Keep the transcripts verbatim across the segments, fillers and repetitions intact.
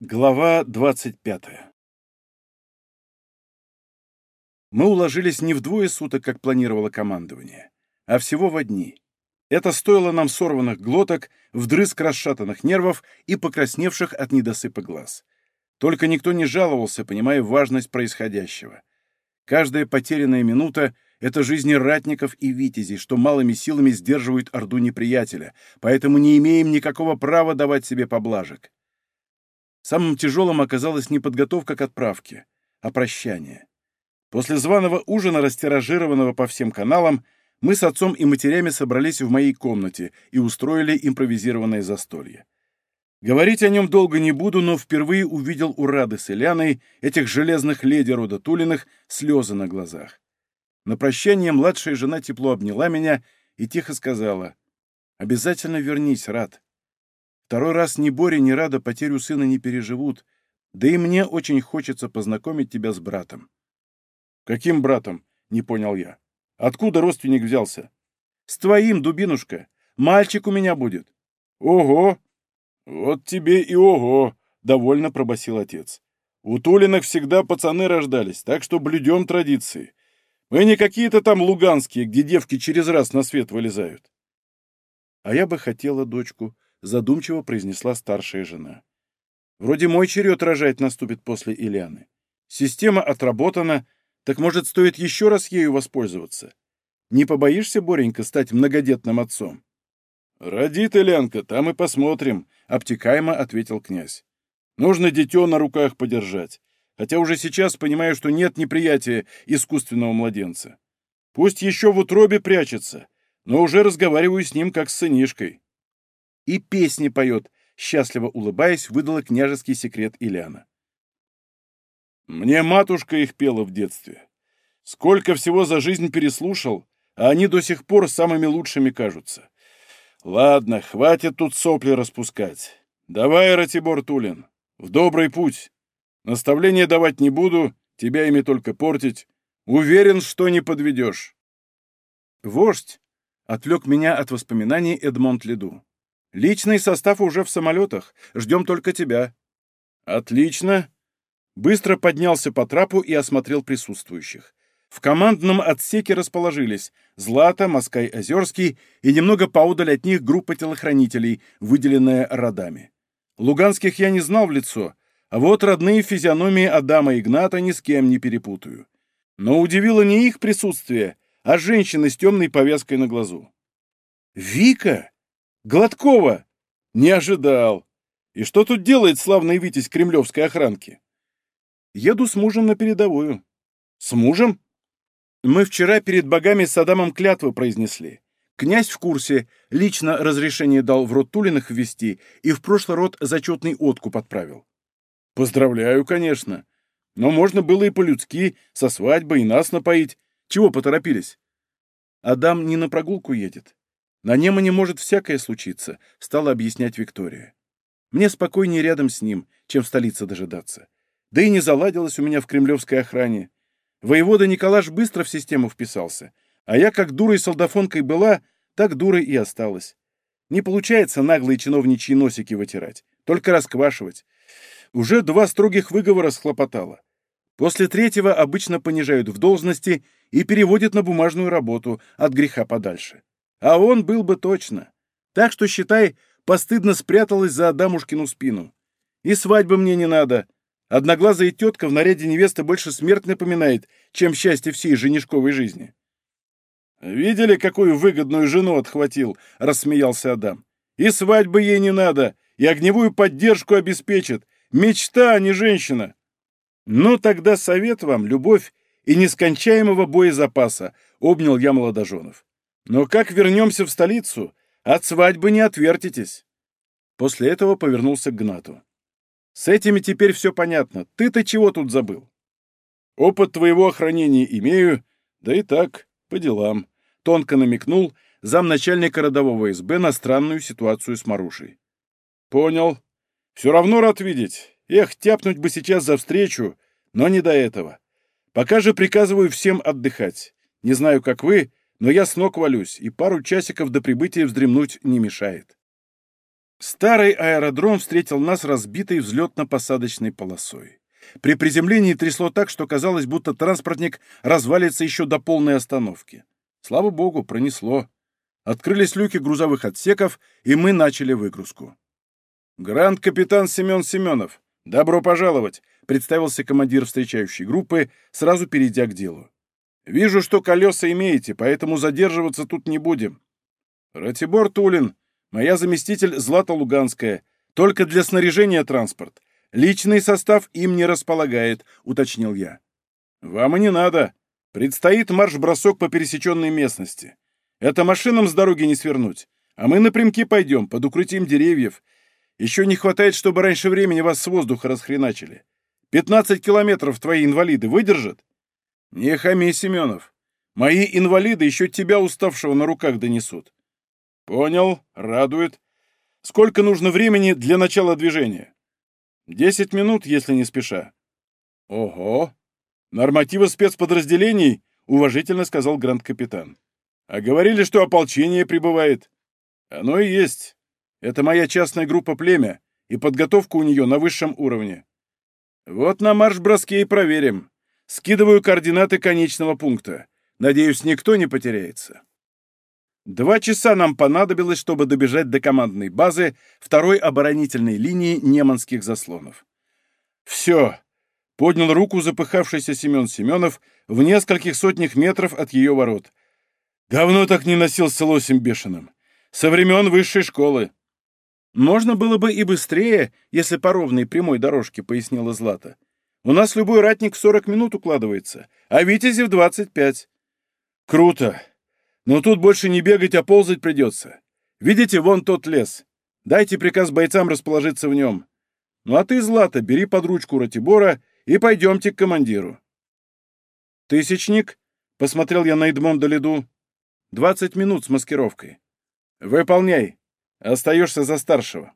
Глава двадцать пятая. Мы уложились не в двое суток, как планировало командование, а всего в дни. Это стоило нам сорванных глоток, вдрызг расшатанных нервов и покрасневших от недосыпа глаз. Только никто не жаловался, понимая важность происходящего. Каждая потерянная минута — это жизни ратников и витязей, что малыми силами сдерживают орду неприятеля, поэтому не имеем никакого права давать себе поблажек. Самым тяжелым оказалась не подготовка к отправке, а прощание. После званого ужина, растиражированного по всем каналам, мы с отцом и матерями собрались в моей комнате и устроили импровизированное застолье. Говорить о нем долго не буду, но впервые увидел у Рады с Иляной, этих железных леди рода Тулиных, слезы на глазах. На прощание младшая жена тепло обняла меня и тихо сказала: «Обязательно вернись, Рад. Второй раз ни Боря, ни Рада потерю сына не переживут, да и мне очень хочется познакомить тебя с братом». «Каким братом?» — не понял я. «Откуда родственник взялся?» «С твоим, дубинушка. Мальчик у меня будет». «Ого! Вот тебе и ого!» — довольно пробасил отец. «У Тулиных всегда пацаны рождались, так что блюдем традиции. Мы не какие-то там луганские, где девки через раз на свет вылезают». «А я бы хотела дочку», — задумчиво произнесла старшая жена. «Вроде мой черед рожать наступит после Ильяны. Система отработана, так, может, стоит еще раз ею воспользоваться? Не побоишься, Боренька, стать многодетным отцом?» «Родит Ильянка, там и посмотрим», — обтекаемо ответил князь. «Нужно дитё на руках подержать, хотя уже сейчас понимаю, что нет неприятия искусственного младенца. Пусть еще в утробе прячется, но уже разговариваю с ним как с сынишкой». «И песни поет», — счастливо улыбаясь, выдала княжеский секрет Ильяна. «Мне матушка их пела в детстве. Сколько всего за жизнь переслушал, а они до сих пор самыми лучшими кажутся. Ладно, хватит тут сопли распускать. Давай, Ратибор Тулин, в добрый путь. Наставления давать не буду, тебя ими только портить. Уверен, что не подведешь». «Вождь», — отвлек меня от воспоминаний Эдмонд Леду. «Личный состав уже в самолетах. Ждем только тебя». «Отлично». Быстро поднялся по трапу и осмотрел присутствующих. В командном отсеке расположились Злата, Москай Озерский и немного поодаль от них группа телохранителей, выделенная родами. Луганских я не знал в лицо, а вот родные физиономии Адама и Игната ни с кем не перепутаю. Но удивило не их присутствие, а женщины с темной повязкой на глазу. «Вика! Гладкова! Не ожидал! И что тут делает славный витязь кремлевской охранки?» «Еду с мужем на передовую». «С мужем?» «Мы вчера перед богами с Адамом клятвы произнесли. Князь в курсе, лично разрешение дал в род Тулиных ввести и в прошлый род зачетный откуп отправил». «Поздравляю, конечно. Но можно было и по-людски, со свадьбой и нас напоить. Чего поторопились?» «Адам не на прогулку едет. На Немане может всякое случиться», — стала объяснять Виктория. «Мне спокойнее рядом с ним, чем в столице дожидаться. Да и не заладилось у меня в кремлевской охране. Воевода Николаш быстро в систему вписался, а я как дурой солдафонкой была, так дурой и осталась. Не получается наглые чиновничьи носики вытирать, только расквашивать. Уже два строгих выговора схлопотала. После третьего обычно понижают в должности и переводят на бумажную работу от греха подальше. А он был бы точно. Так что, считай, постыдно спряталась за Адамушкину спину. И свадьбы мне не надо. Одноглазая тетка в наряде невесты больше смерть напоминает, чем счастье всей женишковой жизни». «Видели, какую выгодную жену отхватил?» — рассмеялся Адам. «И свадьбы ей не надо, и огневую поддержку обеспечит. Мечта, а не женщина». «Ну, тогда совет вам, любовь и нескончаемого боезапаса», — обнял я молодоженов. «Но как вернемся в столицу, от свадьбы не отвертитесь». После этого повернулся к Гнату. «С этими теперь все понятно. Ты-то чего тут забыл?» «Опыт твоего охранения имею, да и так, по делам», — тонко намекнул замначальника родового СБ на странную ситуацию с Марушей. «Понял. Все равно рад видеть. Эх, тяпнуть бы сейчас за встречу, но не до этого. Пока же приказываю всем отдыхать. Не знаю, как вы, но я с ног валюсь, и пару часиков до прибытия вздремнуть не мешает». Старый аэродром встретил нас разбитой взлетно-посадочной полосой. При приземлении трясло так, что казалось, будто транспортник развалится еще до полной остановки. Слава богу, пронесло. Открылись люки грузовых отсеков, и мы начали выгрузку. «Гранд-капитан Семен Семенов, добро пожаловать!» — представился командир встречающей группы, сразу перейдя к делу. «Вижу, что колеса имеете, поэтому задерживаться тут не будем. Ратибор Тулин, моя заместитель Злата Луганская, только для снаряжения транспорт. Личный состав им не располагает», — уточнил я. «Вам и не надо. Предстоит марш-бросок по пересеченной местности. Это машинам с дороги не свернуть, а мы напрямки пойдем, под укрытием деревьев. Еще не хватает, чтобы раньше времени вас с воздуха расхреначили. Пятнадцать километров твои инвалиды выдержат? Не хами, Семенов. Мои инвалиды еще тебя, уставшего, на руках донесут. Понял, радует. Сколько нужно времени для начала движения? Десять минут, если не спеша. Ого! Нормативы спецподразделений, уважительно сказал гранд-капитан. А говорили, что ополчение прибывает. Оно и есть. Это моя частная группа «Племя», и подготовка у нее на высшем уровне. Вот на марш-броске и проверим. Скидываю координаты конечного пункта. Надеюсь, никто не потеряется. Два часа нам понадобилось, чтобы добежать до командной базы второй оборонительной линии неманских заслонов. Все. Поднял руку запыхавшийся Семен Семенов в нескольких сотнях метров от ее ворот. Давно так не носился лосем бешеным. Со времен высшей школы. Можно было бы и быстрее, если по ровной прямой дорожке, пояснила Злата. У нас любой ратник в сорок минут укладывается, а Витязи в двадцать пять. Круто. Но тут больше не бегать, а ползать придется. Видите, вон тот лес. Дайте приказ бойцам расположиться в нем. Ну а ты, Злата, бери под ручку Ратибора и пойдемте к командиру. Тысячник, посмотрел я на Эдмонда Леду. Двадцать минут с маскировкой. Выполняй. Остаешься за старшего.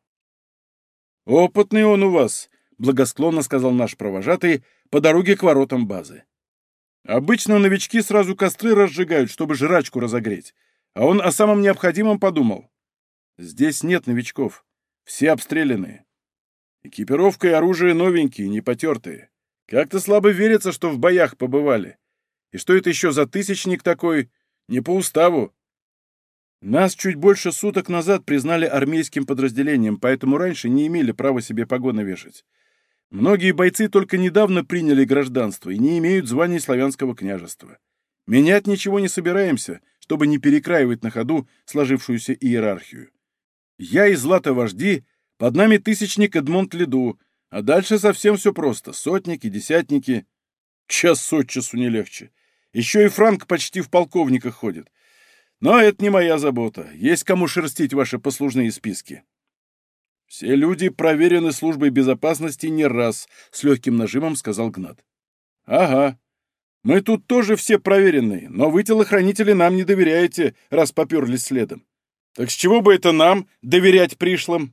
Опытный он у вас, благосклонно сказал наш провожатый по дороге к воротам базы. Обычно новички сразу костры разжигают, чтобы жрачку разогреть, а он о самом необходимом подумал. Здесь нет новичков, все обстрелянные. Экипировка и оружие новенькие, не потертые. Как-то слабо верится, что в боях побывали. И что это еще за тысячник такой, не по уставу. Нас чуть больше суток назад признали армейским подразделением, поэтому раньше не имели права себе погоны вешать. Многие бойцы только недавно приняли гражданство и не имеют званий славянского княжества. Менять ничего не собираемся, чтобы не перекраивать на ходу сложившуюся иерархию. Я и Злата вожди, под нами тысячник Эдмонд Леду, а дальше совсем все просто. Сотники, десятники. Час от часу не легче. Еще и Франк почти в полковниках ходит. Но это не моя забота. Есть кому шерстить ваши послужные списки. Все люди проверены службой безопасности не раз, с легким нажимом сказал Гнат. Ага. Мы тут тоже все проверенные, но вы, телохранители, нам не доверяете, раз поперлись следом. Так с чего бы это нам доверять пришлым?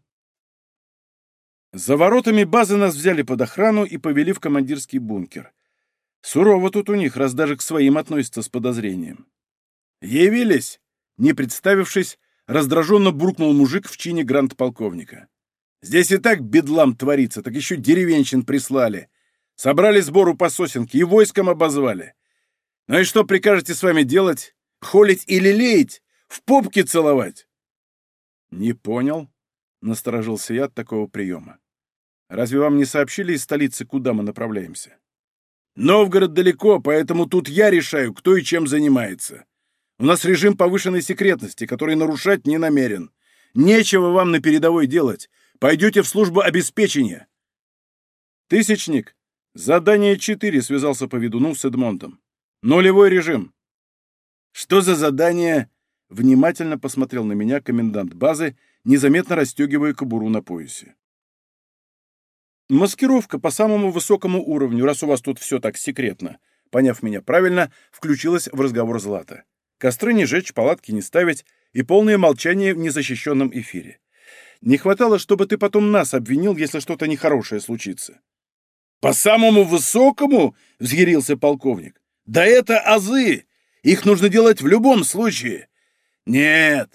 За воротами базы нас взяли под охрану и повели в командирский бункер. Сурово тут у них, раз даже к своим относятся с подозрением. «Явились!» — не представившись, раздраженно буркнул мужик в чине гранд-полковника. «Здесь и так бедлам творится, так еще деревенщин прислали. Собрали сбору по сосенке и войском обозвали. Ну и что прикажете с вами делать? Холить или леять? В попки целовать?» «Не понял», — насторожился я от такого приема. «Разве вам не сообщили из столицы, куда мы направляемся?» «Новгород далеко, поэтому тут я решаю, кто и чем занимается. У нас режим повышенной секретности, который нарушать не намерен. Нечего вам на передовой делать. Пойдете в службу обеспечения». «Тысячник, задание четыре», — связался по ведуну с Эдмондом. «Нулевой режим». «Что за задание?» — внимательно посмотрел на меня комендант базы, незаметно расстегивая кобуру на поясе. «Маскировка по самому высокому уровню, раз у вас тут все так секретно». Поняв меня правильно, включилась в разговор Злата. Костры не жечь, палатки не ставить и полное молчание в незащищенном эфире. Не хватало, чтобы ты потом нас обвинил, если что-то нехорошее случится. «По самому высокому?» — взъярился полковник. «Да это азы! Их нужно делать в любом случае!» «Нет,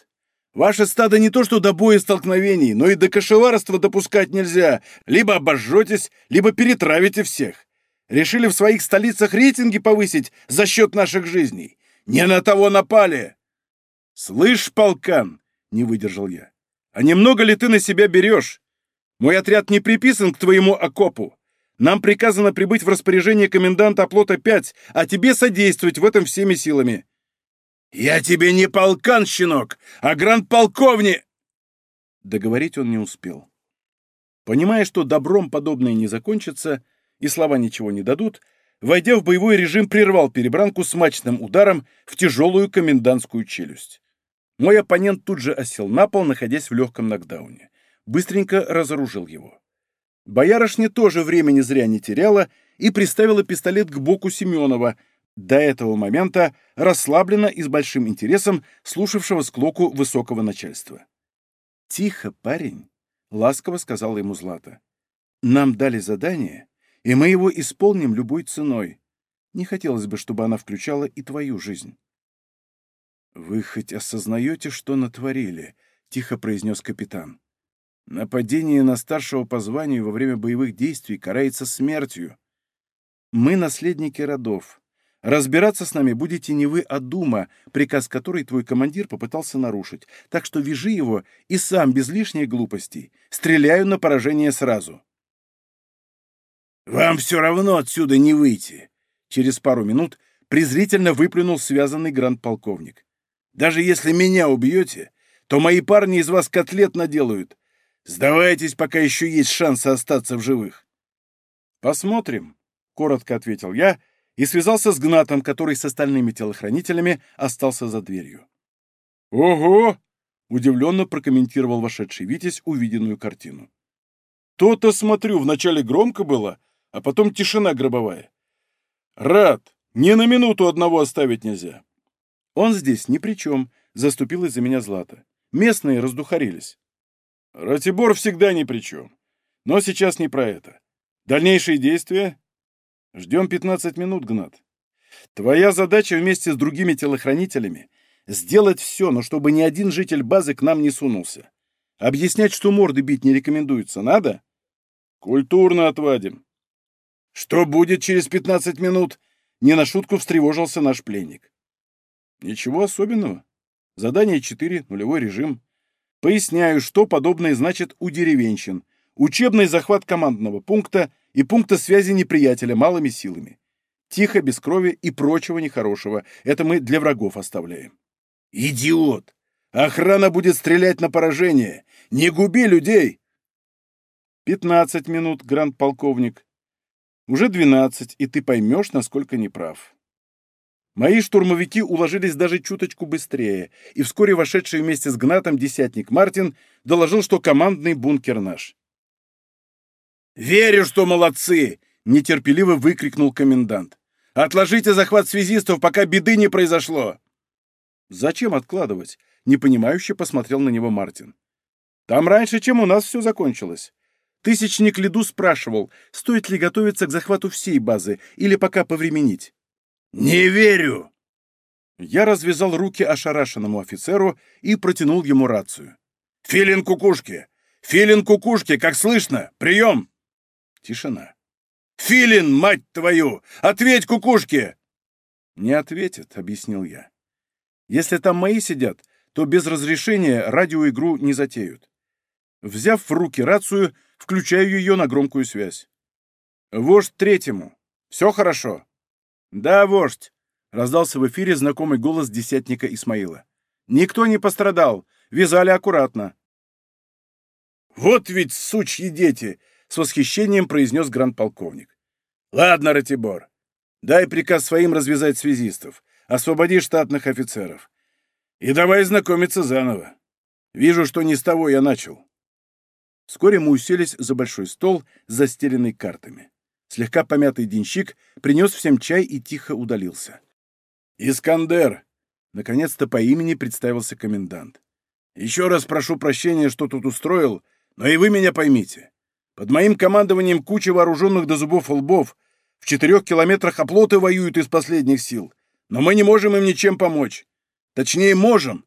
Ваше стадо не то что до боя и столкновений, но и до кошеварства допускать нельзя. Либо обожжетесь, либо перетравите всех. Решили в своих столицах рейтинги повысить за счет наших жизней. Не на того напали!» «Слышь, полкан!» — не выдержал я. «А немного ли ты на себя берешь? Мой отряд не приписан к твоему окопу. Нам приказано прибыть в распоряжение коменданта оплота пять, а тебе содействовать в этом всеми силами». «Я тебе не полкан, щенок, а гранд-полковник!» Договорить он не успел. Понимая, что добром подобное не закончится и слова ничего не дадут, войдя в боевой режим, прервал перебранку смачным ударом в тяжелую комендантскую челюсть. Мой оппонент тут же осел на пол, находясь в легком нокдауне. Быстренько разоружил его. Боярышня тоже времени зря не теряла и приставила пистолет к боку Семенова, до этого момента расслабленно и с большим интересом слушавшего склоку высокого начальства. «Тихо, парень», — ласково сказала ему Злата. «Нам дали задание, и мы его исполним любой ценой. Не хотелось бы, чтобы она включала и твою жизнь». «Вы хоть осознаете, что натворили?» — тихо произнес капитан. «Нападение на старшего по званию во время боевых действий карается смертью. Мы наследники родов. Разбираться с нами будете не вы, а Дума, приказ которой твой командир попытался нарушить. Так что вяжи его и сам, без лишней глупостей. Стреляю на поражение сразу». «Вам все равно отсюда не выйти!» Через пару минут презрительно выплюнул связанный гранд-полковник. «Даже если меня убьете, то мои парни из вас котлет наделают. Сдавайтесь, пока еще есть шансы остаться в живых». «Посмотрим», — коротко ответил я, и связался с Гнатом, который с остальными телохранителями остался за дверью. «Ого!» — удивленно прокомментировал вошедший Витязь увиденную картину. «То-то, смотрю, вначале громко было, а потом тишина гробовая. Рад, ни на минуту одного оставить нельзя». «Он здесь ни при чем», — заступилась за меня Злата. «Местные раздухарились». «Ратибор всегда ни при чем. Но сейчас не про это. Дальнейшие действия?» «Ждем пятнадцать минут, Гнат. Твоя задача вместе с другими телохранителями — сделать все, но чтобы ни один житель базы к нам не сунулся. Объяснять, что морды бить не рекомендуется, надо? Культурно отвадим». «Что будет через пятнадцать минут?» — не на шутку встревожился наш пленник. «Ничего особенного. Задание четыре, нулевой режим. Поясняю, что подобное значит у деревенщин. Учебный захват командного пункта и пункта связи неприятеля малыми силами. Тихо, без крови и прочего нехорошего. Это мы для врагов оставляем». «Идиот! Охрана будет стрелять на поражение! Не губи людей!» «Пятнадцать минут, гранд-полковник. Уже двенадцать, и ты поймешь, насколько неправ». Мои штурмовики уложились даже чуточку быстрее, и вскоре вошедший вместе с Гнатом десятник Мартин доложил, что командный бункер наш. «Верю, что молодцы!» — нетерпеливо выкрикнул комендант. «Отложите захват связистов, пока беды не произошло!» «Зачем откладывать?» — непонимающе посмотрел на него Мартин. «Там раньше, чем у нас все закончилось. Тысячник Лиду спрашивал, стоит ли готовиться к захвату всей базы или пока повременить». «Не верю!» Я развязал руки ошарашенному офицеру и протянул ему рацию. «Филин кукушки! Филин кукушки! Как слышно? Прием!» Тишина. «Филин, мать твою! Ответь кукушке!» «Не ответит», — объяснил я. «Если там мои сидят, то без разрешения радиоигру не затеют». Взяв в руки рацию, включаю ее на громкую связь. «Вождь третьему. Все хорошо?» «Да, вождь», — раздался в эфире знакомый голос десятника Исмаила. «Никто не пострадал. Вязали аккуратно». «Вот ведь сучьи дети!» — с восхищением произнес гранд-полковник. «Ладно, Ратибор, дай приказ своим развязать связистов, освободи штатных офицеров. И давай знакомиться заново. Вижу, что не с того я начал». Вскоре мы уселись за большой стол, застеленный картами. Слегка помятый денщик принес всем чай и тихо удалился. «Искандер!» — наконец-то по имени представился комендант. «Еще раз прошу прощения, что тут устроил, но и вы меня поймите. Под моим командованием куча вооруженных до зубов лбов, в четырех километрах оплоты воюют из последних сил, но мы не можем им ничем помочь. Точнее, можем,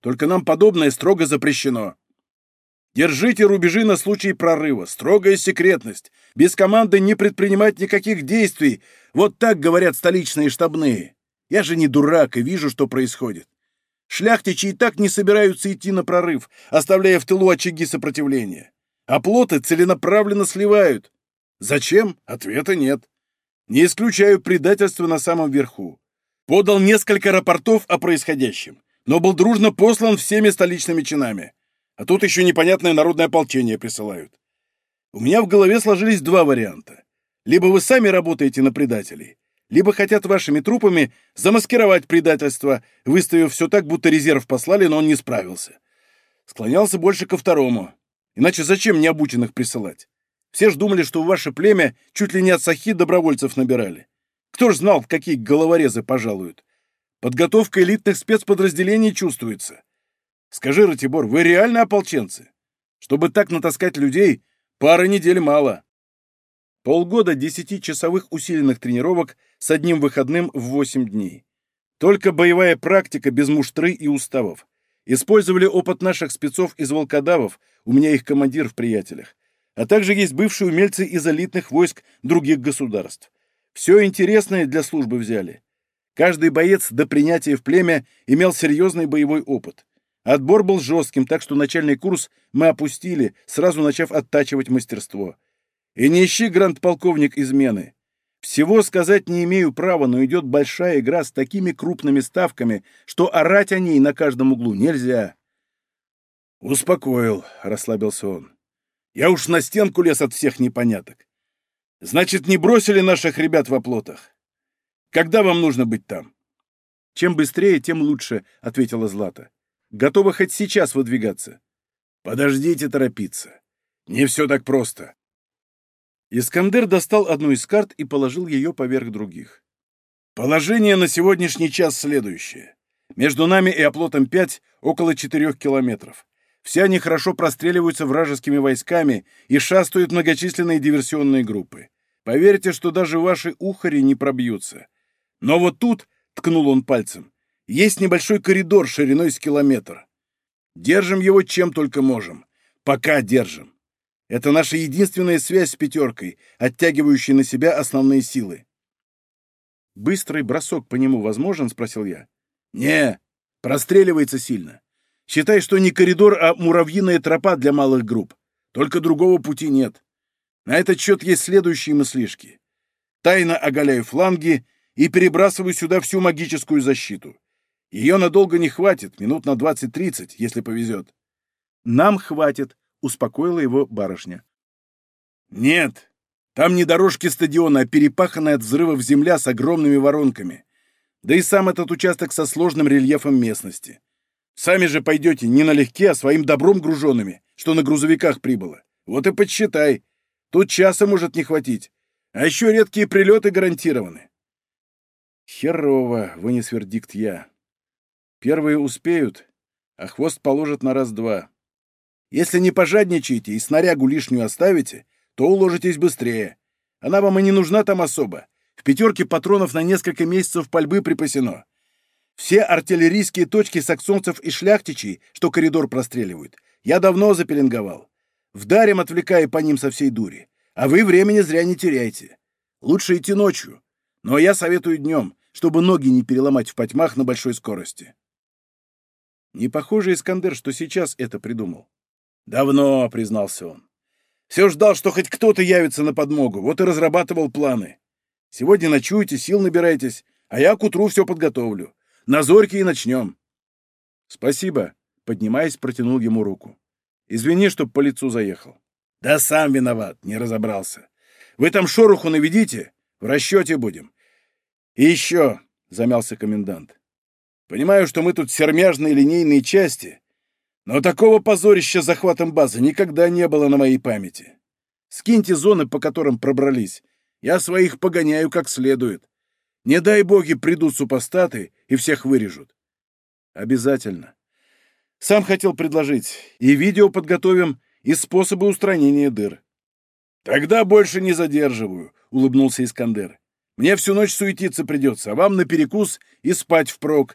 Только нам подобное строго запрещено. Держите рубежи на случай прорыва. Строгая секретность. Без команды не предпринимать никаких действий. Вот так говорят столичные штабные. Я же не дурак и вижу, что происходит. Шляхтичи и так не собираются идти на прорыв, оставляя в тылу очаги сопротивления. А плоты целенаправленно сливают. Зачем? Ответа нет. Не исключаю предательство на самом верху. Подал несколько рапортов о происходящем, но был дружно послан всеми столичными чинами. А тут еще непонятное народное ополчение присылают. У меня в голове сложились два варианта. Либо вы сами работаете на предателей, либо хотят вашими трупами замаскировать предательство, выставив все так, будто резерв послали, но он не справился. Склонялся больше ко второму. Иначе зачем необученных присылать? Все ж думали, что в ваше племя чуть ли не от сахи добровольцев набирали. Кто ж знал, какие головорезы пожалуют? Подготовка элитных спецподразделений чувствуется. Скажи, Ратибор, вы реально ополченцы? Чтобы так натаскать людей, пары недель мало. Полгода десятичасовых усиленных тренировок с одним выходным в восемь дней. Только боевая практика без муштры и уставов. Использовали опыт наших спецов из волкодавов, у меня их командир в приятелях. А также есть бывшие умельцы из элитных войск других государств. Все интересное для службы взяли. Каждый боец до принятия в племя имел серьезный боевой опыт. Отбор был жестким, так что начальный курс мы опустили, сразу начав оттачивать мастерство. И не ищи, гранд-полковник, измены. Всего сказать не имею права, но идет большая игра с такими крупными ставками, что орать о ней на каждом углу нельзя. Успокоил, расслабился он. Я уж на стенку лез от всех непоняток. Значит, не бросили наших ребят в оплотах. Когда вам нужно быть там? Чем быстрее, тем лучше, ответила Злата. Готова хоть сейчас выдвигаться. Подождите торопиться. Не все так просто. Искандер достал одну из карт и положил ее поверх других. Положение на сегодняшний час следующее. Между нами и оплотом пять около четырех километров. Все они хорошо простреливаются вражескими войсками и шастают многочисленные диверсионные группы. Поверьте, что даже ваши ухари не пробьются. Но вот тут, ткнул он пальцем, есть небольшой коридор шириной с километр. Держим его чем только можем. Пока держим. Это наша единственная связь с пятеркой, оттягивающая на себя основные силы. «Быстрый бросок по нему возможен?» — спросил я. «Не, простреливается сильно. Считай, что не коридор, а муравьиная тропа для малых групп. Только другого пути нет. На этот счет есть следующие мыслишки. Тайно оголяю фланги и перебрасываю сюда всю магическую защиту. Ее надолго не хватит, минут на двадцать-тридцать, если повезет». «Нам хватит», — успокоила его барышня. «Нет, там не дорожки стадиона, а перепаханная от взрывов земля с огромными воронками. Да и сам этот участок со сложным рельефом местности. Сами же пойдете не налегке, а своим добром груженными, что на грузовиках прибыло. Вот и подсчитай. Тут часа может не хватить. А еще редкие прилеты гарантированы». «Херово», — вынес вердикт я. «Первые успеют, а хвост положат на раз-два. Если не пожадничаете и снарягу лишнюю оставите, то уложитесь быстрее. Она вам и не нужна там особо. В пятерке патронов на несколько месяцев пальбы припасено. Все артиллерийские точки саксонцев и шляхтичей, что коридор простреливают, я давно запеленговал. Вдарим, отвлекая по ним со всей дури. А вы времени зря не теряйте. Лучше идти ночью. Но я советую днем, чтобы ноги не переломать в потьмах на большой скорости». Не похоже, Искандер, что сейчас это придумал. «Давно», — признался он. «Все ждал, что хоть кто-то явится на подмогу, вот и разрабатывал планы. Сегодня ночуете, сил набирайтесь, а я к утру все подготовлю. На зорьке и начнем». «Спасибо», — поднимаясь, протянул ему руку. «Извини, чтоб по лицу заехал». «Да сам виноват, не разобрался. Вы там шороху наведите, в расчете будем. И еще», — замялся комендант, — «понимаю, что мы тут сермяжные линейные части, но такого позорища с захватом базы никогда не было на моей памяти. Скиньте зоны, по которым пробрались, я своих погоняю как следует. Не дай боги придут супостаты и всех вырежут». «Обязательно. Сам хотел предложить. И видео подготовим, и способы устранения дыр». «Тогда больше не задерживаю», — улыбнулся Искандер. «Мне всю ночь суетиться придется, а вам на перекус и спать впрок.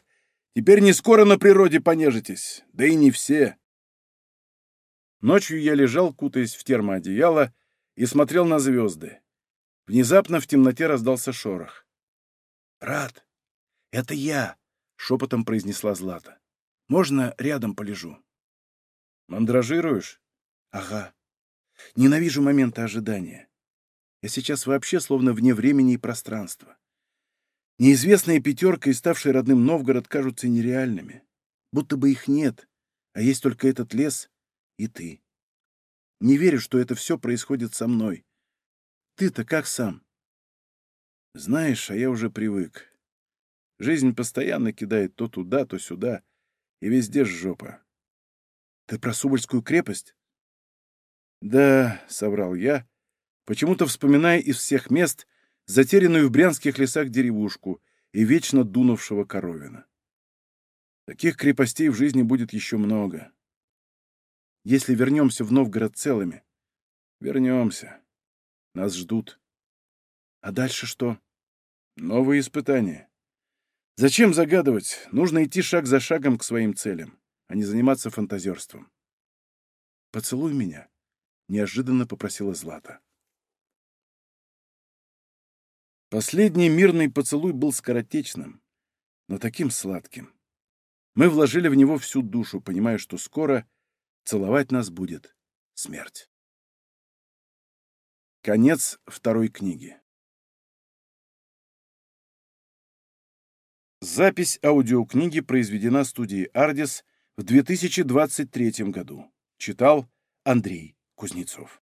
Теперь не скоро на природе понежитесь, да и не все. Ночью я лежал, кутаясь в термоодеяло, и смотрел на звезды. Внезапно в темноте раздался шорох. «Рад, это я!» — шепотом произнесла Злата. «Можно рядом полежу?» «Мандражируешь?» «Ага. Ненавижу моменты ожидания. Я сейчас вообще словно вне времени и пространства. Неизвестная пятерка и ставший родным Новгород кажутся нереальными. Будто бы их нет, а есть только этот лес и ты. Не верю, что это все происходит со мной. Ты-то как сам?» «Знаешь, а я уже привык. Жизнь постоянно кидает то туда, то сюда, и везде жопа». «Ты про Суворскую крепость?» «Да», — соврал я, почему-то вспоминая из всех мест затерянную в брянских лесах деревушку и вечно дунувшего Коровина. Таких крепостей в жизни будет еще много. Если вернемся в Новгород целыми, вернемся. Нас ждут. А дальше что? Новые испытания. Зачем загадывать? Нужно идти шаг за шагом к своим целям, а не заниматься фантазерством. «Поцелуй меня», — неожиданно попросила Злата. Последний мирный поцелуй был скоротечным, но таким сладким. Мы вложили в него всю душу, понимая, что скоро целовать нас будет смерть. Конец второй книги. Запись аудиокниги произведена студией «Ардис» в две тысячи двадцать третьем году. Читал Андрей Кузнецов.